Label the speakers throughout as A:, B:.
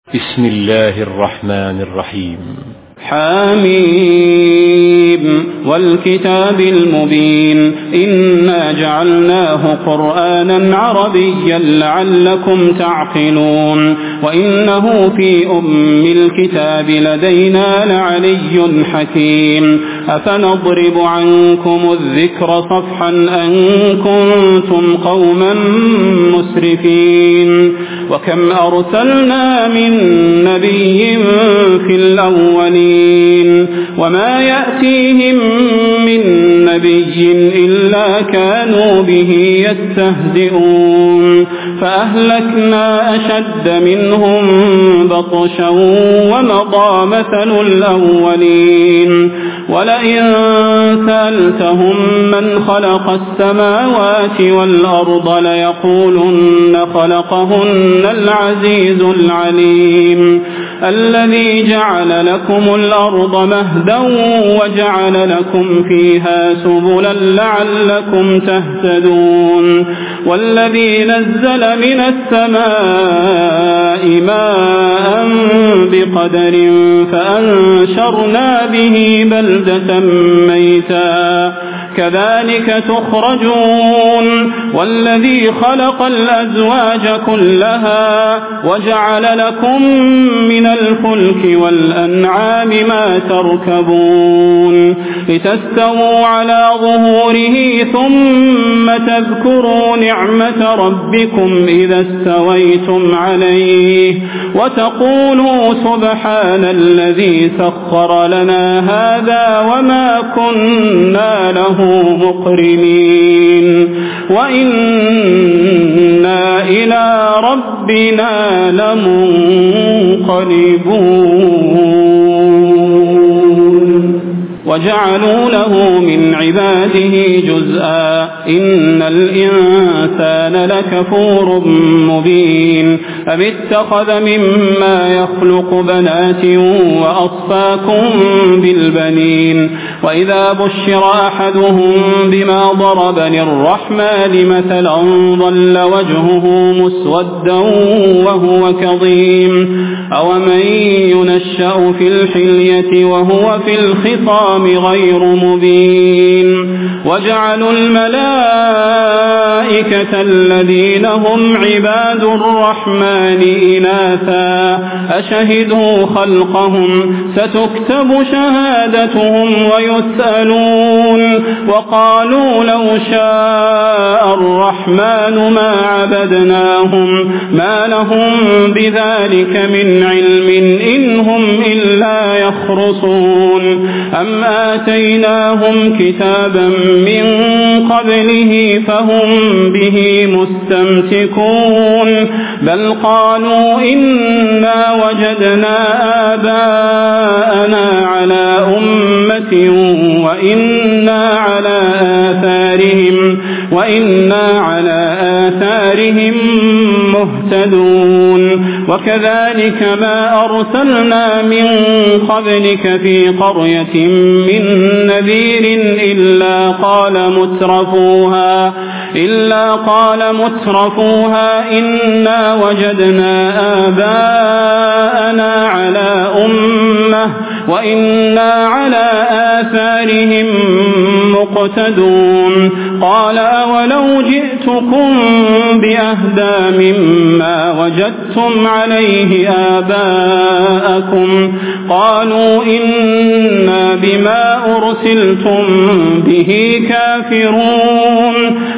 A: بسم الله الرحمن الرحيم.
B: حميم والكتاب المبين إنا جعلناه قرآنا عربيا لعلكم تعقلون وإنه في الكتاب لدينا لعلي حكيم أفنضرب عنكم الذكر صفحا أن كنتم قوما مسرفين وكم أرسلنا من نبي في الأولين وما يأتيهم من نبي إلا كانوا به يستهزئون فأهلكنا أشد منهم بطشا ومضى مثل الأولين ولئن سألتهم من خلق السماوات والأرض ليقولن خلقهن العزيز العليم الذي جعل لكم الأرض مهدا وجعل لكم فيها سبلا لعلكم تهتدون والذي نزل من السماء ماء بقدر فأنشرنا به بلدة ميتا كذلك تخرجون والذي خلق الأزواج كلها وجعل لكم من الفلك والأنعام ما تركبون لتستووا على ظهوره ثم تذكروا نعمة ربكم إذا استويتم عليه وتقولوا سبحان الذي سخر لنا هذا وما كنا له مقرنين وإنا إلى ربنا لمنقلبون وجعلوا له من عباده جزءا إن الإنسان لكفور مبين أم اتخذ مما يخلق بنات وأصفاكم بالبنين وإذا بشر أحدهم بما ضرب للرحمن مثلا ظل وجهه مسودا وهو كظيم أومن ينشأ في الحلية وهو في الخصام غير مبين وجعلوا الملائكة الذين هم عباد الرحمن إناثا أشهدوا خلقهم ستكتب شهادتهم ويسألون وقالوا لو شاء الرحمن ما عبدناهم ما لهم بذلك من علم إن هم إلا يخرصون أم آتيناهم كتابا من قبله فهم به مستمسكون بل قالوا إنا وجدنا آباءنا على أمة وإنا على آثارهم مهتدون وكذلك ما أرسلنا من قبلك في قرية من نذير إلا قال مترفوها إنا وجدنا آباءنا على أمة وإنا على آثارهم مقتدون قال أولو جئتكم بأهدى مما وجدتم عليه آباءكم قالوا إنا بما أرسلتم به كافرون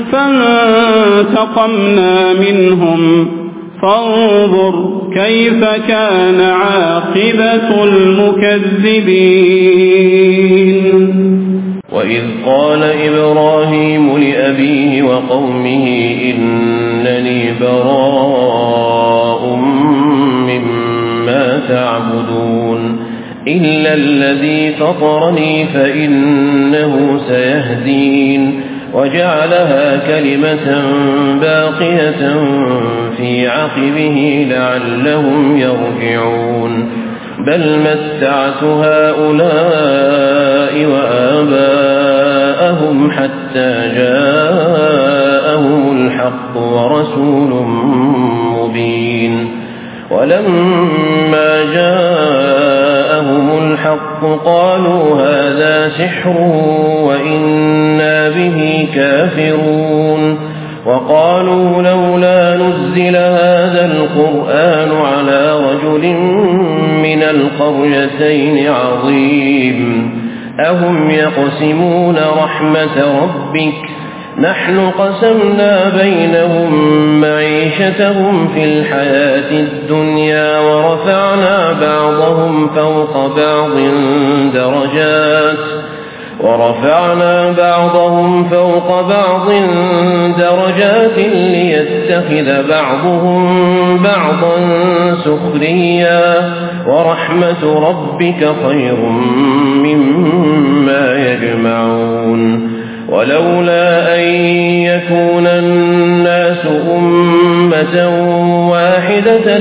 B: فانتقمنا منهم فانظر كيف كان عاقبة المكذبين.
C: وإذ قال إبراهيم لأبيه وقومه إنني براء مما تعبدون إلا الذي فطرني فإنه سيهدين وجعلها كلمة باقية في عقبه لعلهم يرجعون بل متعت هؤلاء وآباءهم حتى جاءهم الحق ورسول مبين ولما جاءهم الحق قالوا هذا سحر وإنا به كافرون وقالوا لولا نزل هذا القرآن على رجل من القريتين عظيم أهم يقسمون رحمة ربك نحن قسمنا بينهم معيشتهم في الحياة الدنيا ورفعنا بعضهم فوق بعض درجات ليتخذ بعضهم بعضا سخريا ورحمة ربك خير مما يجمعون ولولا أن يكون الناس أمة واحدة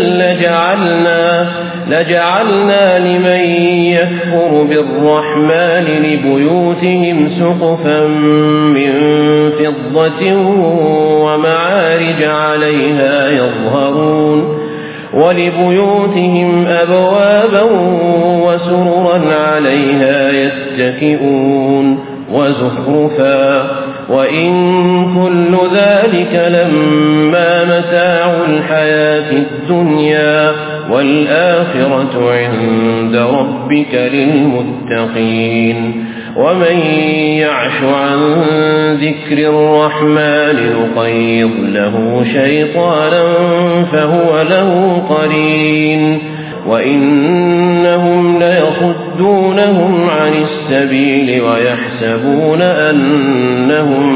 C: لجعلنا لمن يكفر بالرحمن لبيوتهم سقفا من فضة ومعارج عليها يظهرون ولبيوتهم أبوابا وسررا عليها يتكئون وزخرفا وإن كل ذلك لما متاع الحياة الدنيا والآخرة عند ربك للمتقين ومن يعش عن ذكر الرحمن نقيض له شيطانا فهو له قرين وإنهم ليصدونهم عن السبيل ويحسبون أنهم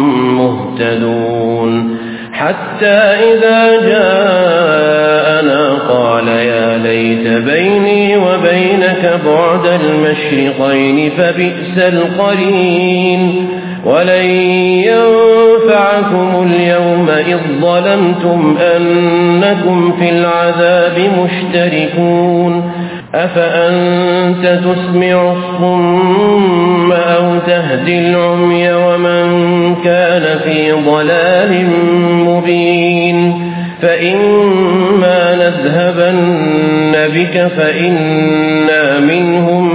C: مهتدون حتى إذا جاءنا قال يا ليت بيني وبينك بعد المشرقين فبئس القرين ولن ينفعكم اليوم إذ ظلمتم أنكم في العذاب مشتركون أفأنت تسمع الصم أو تهدي العمي ومن كان في ضلال مبين فإما نذهبن بك فإنا منهم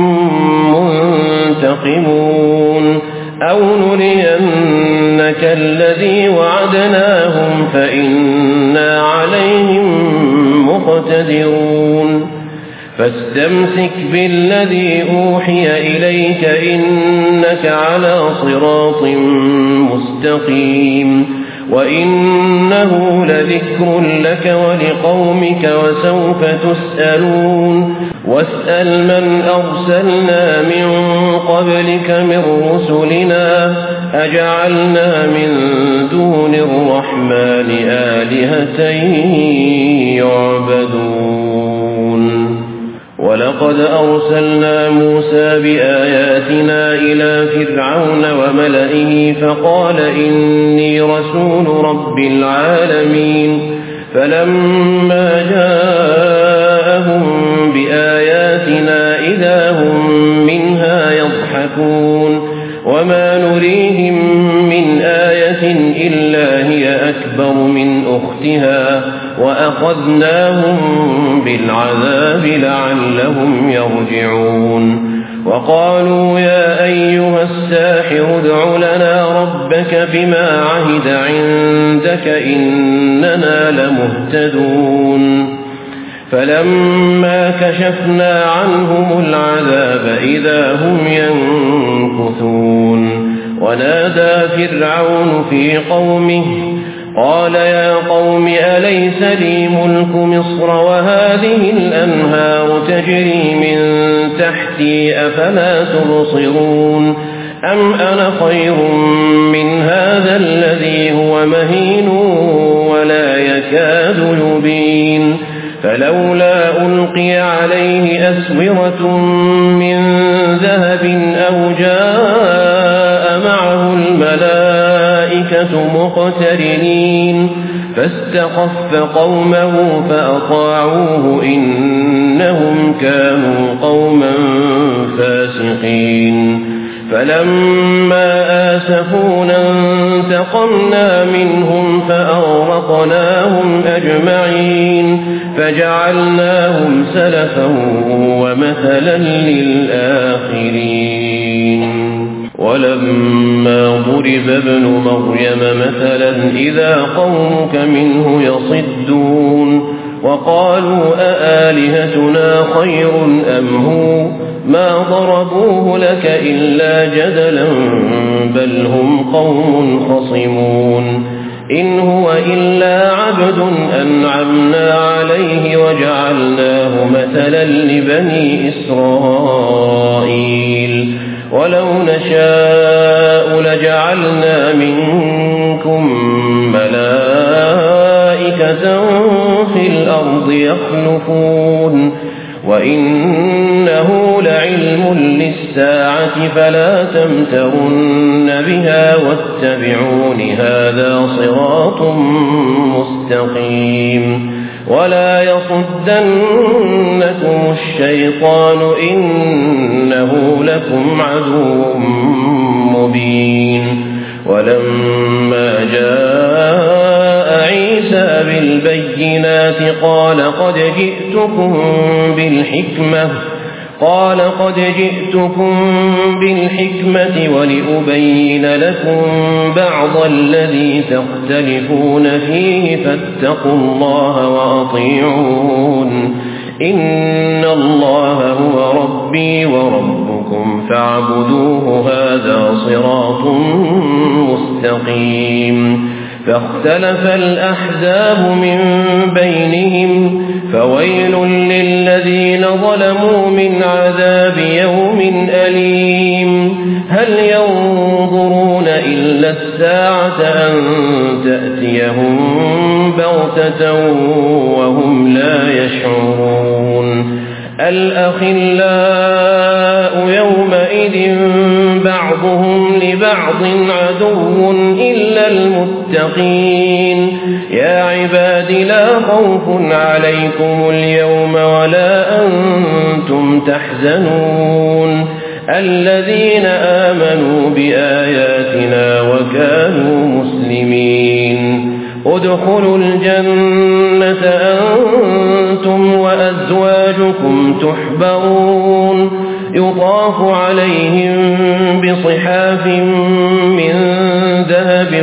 C: منتقمون أو نرينك الذي وعدناهم فإنا عليهم مقتدرون فاستمسك بالذي أوحي إليك إنك على صراط مستقيم وإنه لذكر لك ولقومك وسوف تسألون واسأل من أرسلنا من قبلك من رسلنا أجعلنا من دون الرحمن آلهة يعبدون ولقد أرسلنا موسى بآياتنا إلى فرعون وملئه فقال إني رسول رب العالمين فلما جاءهم بآياتنا إذا هم منها يضحكون وما نريهم من آية إلا هي أكبر من أختها وأخذناهم بالعذاب لعلهم يرجعون وقالوا يا أيها الساحر ادع لنا ربك بما عهد عندك إننا لمهتدون فلما كشفنا عنهم العذاب إذا هم ينكثون ونادى فرعون في قومه قال يا قوم أليس لي ملك مصر وهذه الأنهار تجري من تحتي أفلا تبصرون أم أنا خير من هذا الذي هو مهين ولا يكاد يبين فلولا ألقي عليه أسورة من ذهب أو جاء معه الملائكة مقترنين فاستخف قومه فأطاعوه إنهم كانوا قوما فاسقين فلما آسفونا انتقمنا منهم فأغرقناهم أجمعين فجعلناهم سلفا ومثلا للآخرين ولما ضرب ابن مريم مثلا إذا قومك منه يصدون وقالوا أآلهتنا خير أم هو ما ضربوه لك إلا جدلا بل هم قوم خصمون إن هو إلا عبد أنعمنا عليه وجعلناه مثلا لبني إسرائيل ولو نشاء لجعلنا منكم ملائكة في الأرض يخلفون وإنه لعلم للساعة فلا تمترن بها واتبعون هذا صراط مستقيم ولا يصدنكم الشيطان إنه لكم عدو مبين ولما جاء عيسى بالبينات قال قد جئتكم بالحكمة ولأبين لكم بعض الذي تختلفون فيه فاتقوا الله وأطيعون إن الله هو ربي وربكم فاعبدوه هذا صراط مستقيم فاختلف الأحزاب من بينهم فويل للذين ظلموا من عذاب يوم أليم هل ينظرون إلا الساعة أن تأتيهم بغتة وهم لا يشعرون الأخلاء يومئذ بعضهم لبعض عدو إلا المتقين يا عباد لا خوف عليكم اليوم ولا أنتم تحزنون الذين آمنوا بآياتنا وكانوا مسلمين ادخلوا الجنة أنتم وأزواجكم تحبرون يطاف عليهم بصحاف من ذهب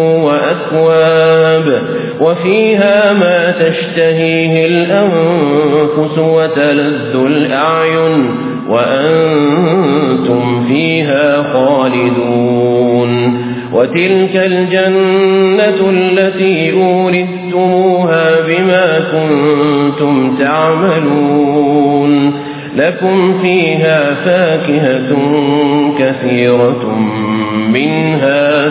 C: وأكواب وفيها ما تشتهيه الأنفس وتلذ الأعين وأنتم فيها خالدون وتلك الجنة التي أورثتموها بما كنتم تعملون لكم فيها فاكهة كثيرة منها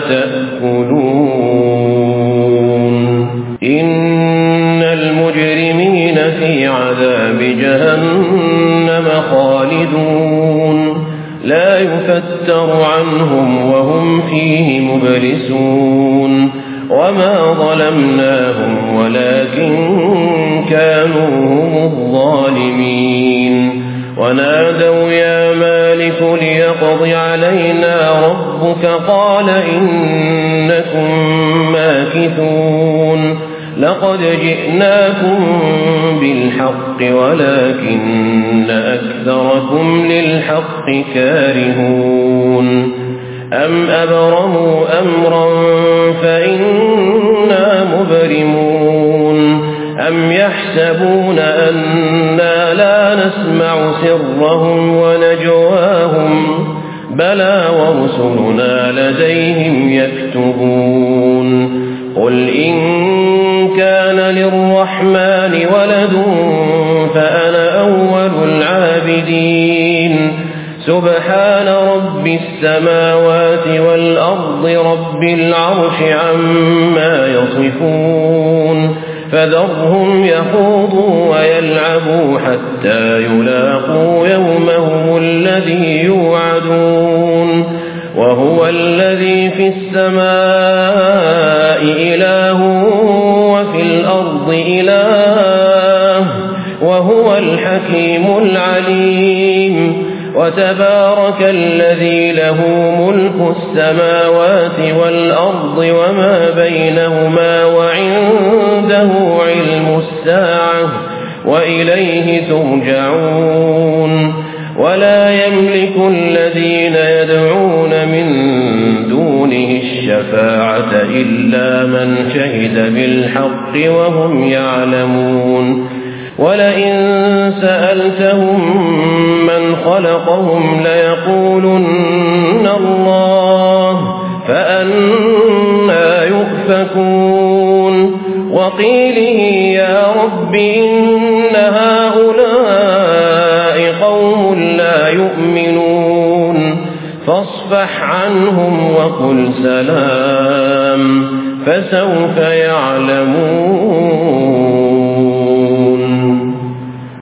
C: تأكلون إن المجرمين في عذاب جهنم خالدون لا يفتر عنهم وهم فيه مبلسون وما ظلمناهم ولكن كانوا هم الظالمين ونادوا يا مالك ليقض علينا ربك قال إنكم ماكثون لقد جئناكم بالحق ولكن أكثركم للحق كارهون أم أبرموا أمرا فإنا مبرمون أم يحسبون أنا لا نسمع سرهم ونجواهم بلى ورسلنا لديهم يكتبون قل إن كان للرحمن ولد فأنا أول العابدين سبحان رب السماوات والأرض رب العرش عما يصفون فذرهم يخوضوا ويلعبوا حتى يلاقوا يومهم الذي يوعدون وهو الذي في السماء إله وفي الأرض إله وهو الحكيم العليم وتبارك الذي له ملك السماوات والأرض وما بينهما وعنده علم الساعة وإليه ترجعون ولا يملك الذين يدعون من دونه الشفاعة إلا من شهد بالحق وهم يعلمون ولئن سألتهم من خلقهم ليقولن الله فأنى يؤفكون وقيله يا رب إن هؤلاء قوم لا يؤمنون فاصفح عنهم وقل سلام فسوف يعلمون